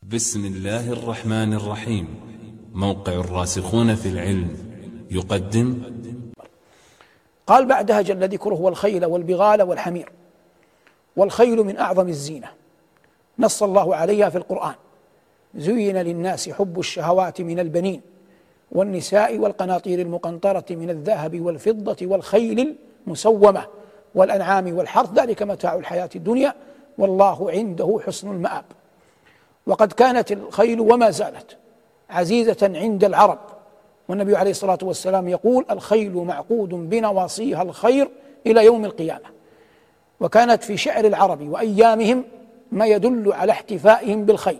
بسم الله الرحمن الرحيم. موقع الراسخون في العلم يقدم. قال بعدها جل ذكره: والخيل والبغال والحمير. والخيل من أعظم الزينة، نص الله عليها في القرآن: زين للناس حب الشهوات من البنين والنساء والقناطير المقنطرة من الذهب والفضة والخيل المسومة والأنعام والحرث، ذلك متاع الحياة الدنيا والله عنده حسن المآب. وقد كانت الخيل وما زالت عزيزة عند العرب، والنبي عليه الصلاة والسلام يقول: الخيل معقود بنواصيها الخير إلى يوم القيامة. وكانت في شعر العرب وأيامهم ما يدل على احتفائهم بالخيل.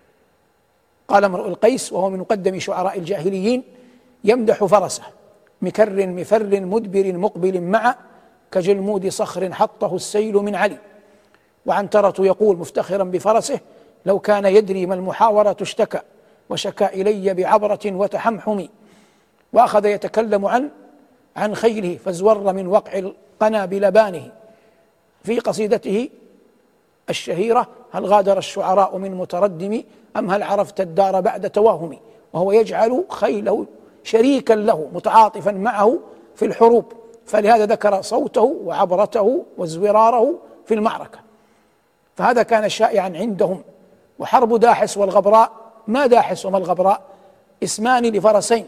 قال امرؤ القيس وهو من مقدم شعراء الجاهليين يمدح فرسه: مكر مفر مدبر مقبل مع كجلمود صخر حطه السيل من علي. وعنترة يقول مفتخرا بفرسه: لو كان يدري ما المحاورة اشتكى وشكى إلي بعبرة وتحمحم. وأخذ يتكلم عن خيله فازور من وقع القنا بلبانه في قصيدته الشهيرة: هل غادر الشعراء من متردم أم هل عرفت الدار بعد توهم. وهو يجعل خيله شريكا له متعاطفا معه في الحروب، فلهذا ذكر صوته وعبرته وازوراره في المعركة. فهذا كان شائعا عندهم. وحرب داحس والغبراء، ما داحس وما الغبراء اسمان لفرسين،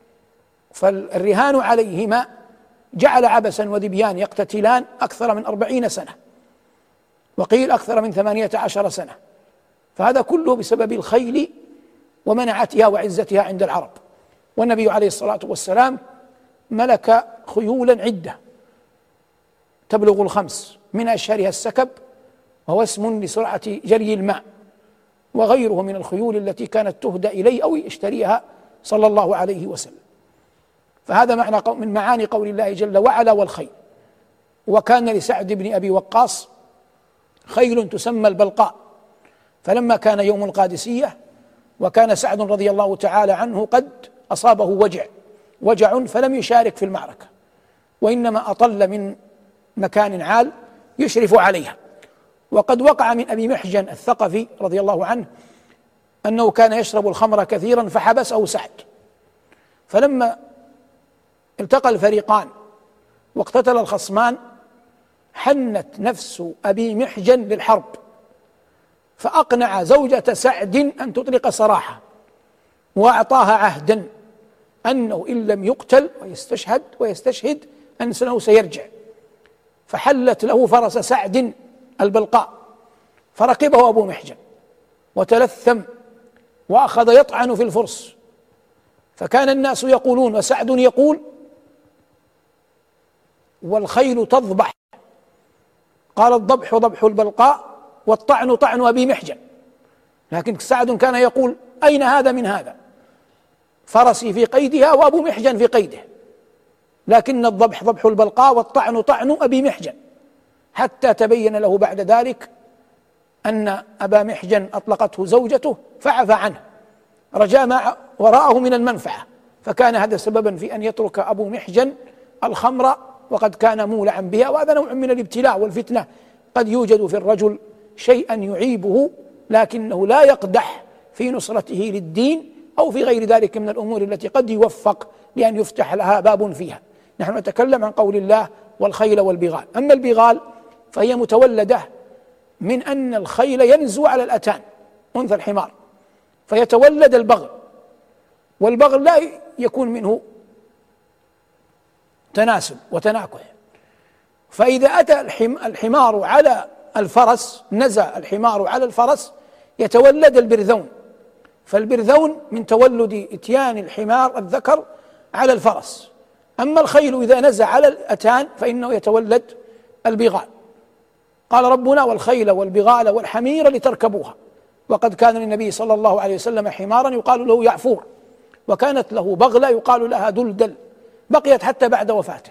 فالرهان عليهما جعل عبسا وذبيان يقتتلان أكثر من 40 سنة، وقيل أكثر من 18 سنة. فهذا كله بسبب الخيل ومنعتها وعزتها عند العرب. والنبي عليه الصلاة والسلام ملك خيولا عدة تبلغ 5، من أشهرها السكب، وهو اسم لسرعة جري الماء، وغيره من الخيول التي كانت تهدى إليه أو يشتريها صلى الله عليه وسلم. فهذا معنى من معاني قول الله جل وعلا: والخيل. وكان لسعد بن أبي وقاص خيل تسمى البلقاء، فلما كان يوم القادسية وكان سعد رضي الله تعالى عنه قد أصابه وجع فلم يشارك في المعركة، وإنما أطل من مكان عال يشرف عليها. وقد وقع من أبي محجن الثقفي رضي الله عنه أنه كان يشرب الخمر كثيرا فحبسه سعد، فلما التقى الفريقان واقتتل الخصمان حنت نفس أبي محجن للحرب، فأقنع زوجة سعد أن تطلق سراحه، وأعطاها عهدا أنه إن لم يقتل ويستشهد أنه سيرجع. فحلت له فرس سعد البلقاء، فركبه أبو محجن وتلثم وأخذ يطعن في الفرس، فكان الناس يقولون وسعد يقول: والخيل تضبح. قال: الضبح ضبح البلقاء والطعن طعن أبي محجن. لكن سعد كان يقول: أين هذا من هذا؟ فرسي في قيدها وأبو محجن في قيده، لكن الضبح ضبح البلقاء والطعن طعن أبي محجن، حتى تبين له بعد ذلك أن أبا محجن أطلقته زوجته فعفى عنه، رجاء ما وراءه من المنفعة. فكان هذا سببا في أن يترك أبو محجن الخمر، وقد كان مولعا بها. وهذا نوع من الابتلاء والفتنة، قد يوجد في الرجل شيئا يعيبه لكنه لا يقدح في نصرته للدين أو في غير ذلك من الأمور التي قد يوفق لأن يفتح لها باب فيها. نحن نتكلم عن قول الله: والخيل والبغال. أما البغال فهي متولدة من أن الخيل ينزو على الأتان أنثى الحمار، فيتولد البغل، والبغل لا يكون منه تناسل وتناكح. فإذا أتى الحمار على الفرس، نزى الحمار على الفرس، يتولد البرذون. فالبرذون من تولد إتيان الحمار الذكر على الفرس. أما الخيل إذا نزى على الأتان فإنه يتولد البغال. قال ربنا: والخيل والبغال والحمير لتركبوها. وقد كان للنبي صلى الله عليه وسلم حمارا يقال له يعفور، وكانت له بغلة يقال لها دلدل، بقيت حتى بعد وفاته.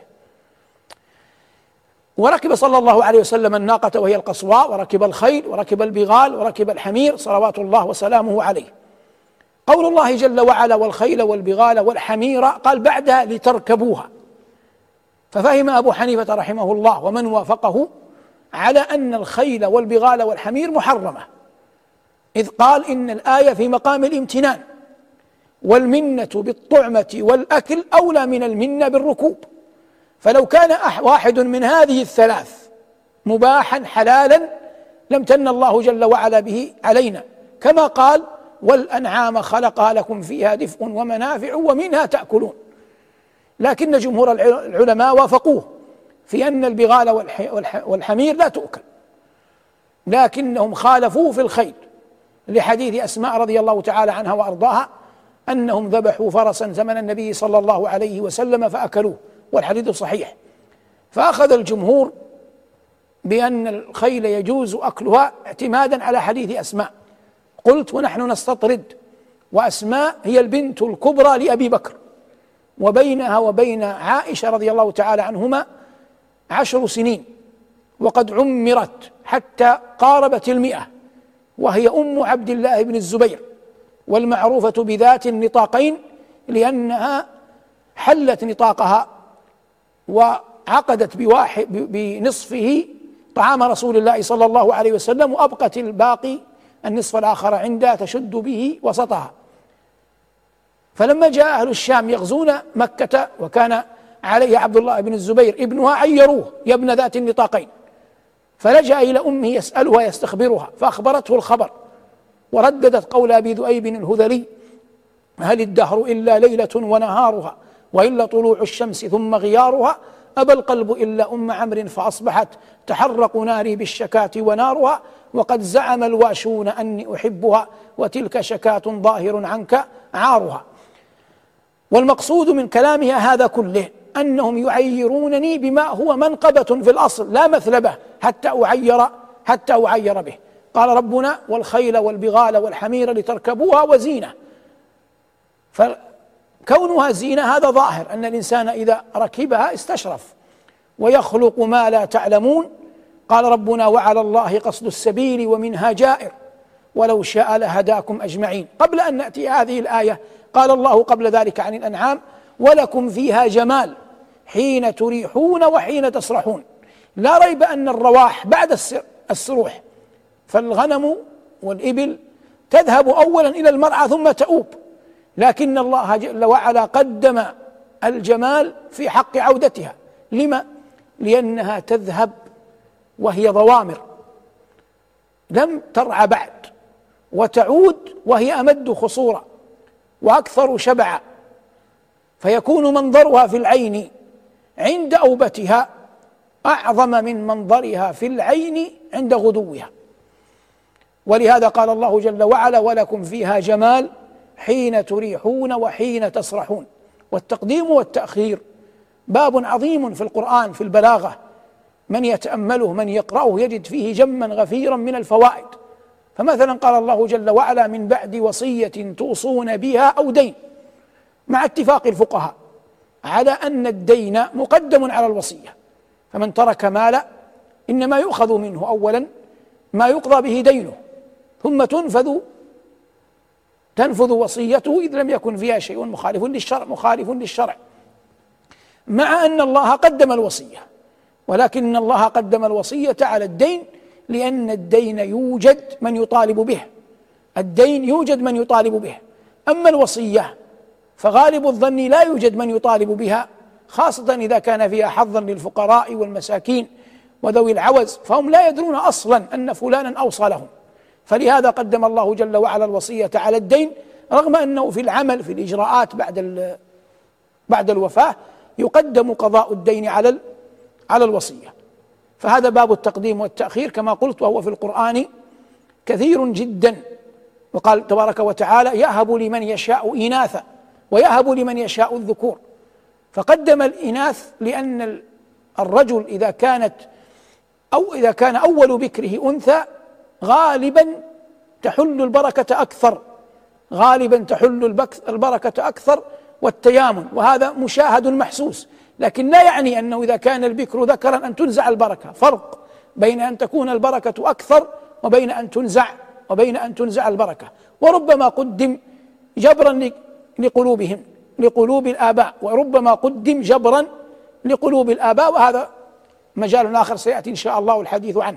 وركب صلى الله عليه وسلم الناقة وهي القصواء، وركب الخيل، وركب البغال، وركب الحمير صلوات الله وسلامه عليه. قول الله جل وعلا: والخيل والبغال والحمير، قال بعدها: لتركبوها. ففهم أبو حنيفة رحمه الله ومن وافقه على أن الخيل والبغال والحمير محرمة، إذ قال إن الآية في مقام الامتنان، والمنة بالطعمة والأكل أولى من المنة بالركوب. فلو كان واحد من هذه الثلاث مباحا حلالا لامتن الله جل وعلا به علينا، كما قال: والأنعام خلقها لكم فيها دفء ومنافع ومنها تأكلون. لكن جمهور العلماء وافقوه في أن البغال والحمير لا تؤكل، لكنهم خالفوه في الخيل لحديث أسماء رضي الله تعالى عنها وأرضاها أنهم ذبحوا فرسا زمن النبي صلى الله عليه وسلم فأكلوه، والحديث صحيح. فأخذ الجمهور بأن الخيل يجوز أكلها اعتمادا على حديث أسماء. قلت: ونحن نستطرد، وأسماء هي البنت الكبرى لأبي بكر، وبينها وبين عائشة رضي الله تعالى عنهما 10 سنين، وقد عمرت حتى قاربت 100، وهي أم عبد الله بن الزبير، والمعروفة بذات النطاقين لأنها حلت نطاقها وعقدت بنصفه طعام رسول الله صلى الله عليه وسلم، وأبقت الباقي النصف الآخر عندها تشد به وسطها. فلما جاء أهل الشام يغزون مكة وكان عليه عبد الله بن الزبير ابنها عيروه: يا ابن ذات النطاقين. فلجأ إلى أمه يسألها يستخبرها، فأخبرته الخبر، ورددت قول أبي ذؤيب الهذلي: هل الدهر إلا ليلة ونهارها، وإلا طلوع الشمس ثم غيارها، أبى القلب إلا أم عمرو فأصبحت تحرق ناري بالشكاة ونارها، وقد زعم الواشون أني أحبها، وتلك شكاة ظاهر عنك عارها. والمقصود من كلامها هذا كله أنهم يعيرونني بما هو منقبة في الأصل لا مثل به حتى أعير به. قال ربنا: والخيل والبغال والحمير لتركبوها وزينة. فكونها زينة هذا ظاهر أن الإنسان إذا ركبها استشرف، ويخلق ما لا تعلمون. قال ربنا: وعلى الله قصد السبيل ومنها جائر ولو شاء لهداكم أجمعين. قبل أن نأتي هذه الآية قال الله قبل ذلك عن الأنعام: ولكم فيها جمال حين تريحون وحين تسرحون. لا ريب أن الرواح بعد السروح، فالغنم والإبل تذهب أولا إلى المرعى ثم تؤوب، لكن الله جل وعلا قدم الجمال في حق عودتها. لما؟ لأنها تذهب وهي ضوامر لم ترعى بعد، وتعود وهي أمد خصورا وأكثر شبعا، فيكون منظرها في العين عند أوبتها أعظم من منظرها في العين عند غدوها. ولهذا قال الله جل وعلا: ولكم فيها جمال حين تريحون وحين تسرحون. والتقديم والتأخير باب عظيم في القرآن في البلاغة، من يتأمله من يقرأه يجد فيه جما غفيرا من الفوائد. فمثلا قال الله جل وعلا: من بعد وصية توصون بها أو دين، مع اتفاق الفقهاء على أن الدين مقدم على الوصية، فمن ترك مالا إنما يؤخذ منه أولا ما يقضى به دينه، ثم تنفذ وصيته إذ لم يكن فيها شيء مخالف للشرع، مع أن الله قدم الوصية، ولكن الله قدم الوصية على الدين لأن الدين يوجد من يطالب به، أما الوصية فغالب الظن لا يوجد من يطالب بها، خاصة إذا كان فيها حظا للفقراء والمساكين وذوي العوز، فهم لا يدرون أصلا أن فلانا أوصى لهم. فلهذا قدم الله جل وعلا الوصية على الدين، رغم أنه في العمل في الإجراءات بعد الوفاة يقدم قضاء الدين على الوصية. فهذا باب التقديم والتأخير كما قلت، وهو في القرآن كثير جدا. وقال تبارك وتعالى: يهب لمن يشاء إناثا ويهب لمن يشاء الذكور. فقدم الإناث لأن الرجل إذا كان أول بكره أنثى غالبا تحل البركة أكثر والتيامن، وهذا مشاهد محسوس، لكن لا يعني أنه إذا كان البكر ذكرا أن تنزع البركة. فرق بين أن تكون البركة أكثر وبين أن تنزع البركة. وربما قدم جبرا لقلوب الآباء، وربما قدم جبرا لقلوب الآباء، وهذا مجال آخر سيأتي إن شاء الله الحديث عنه.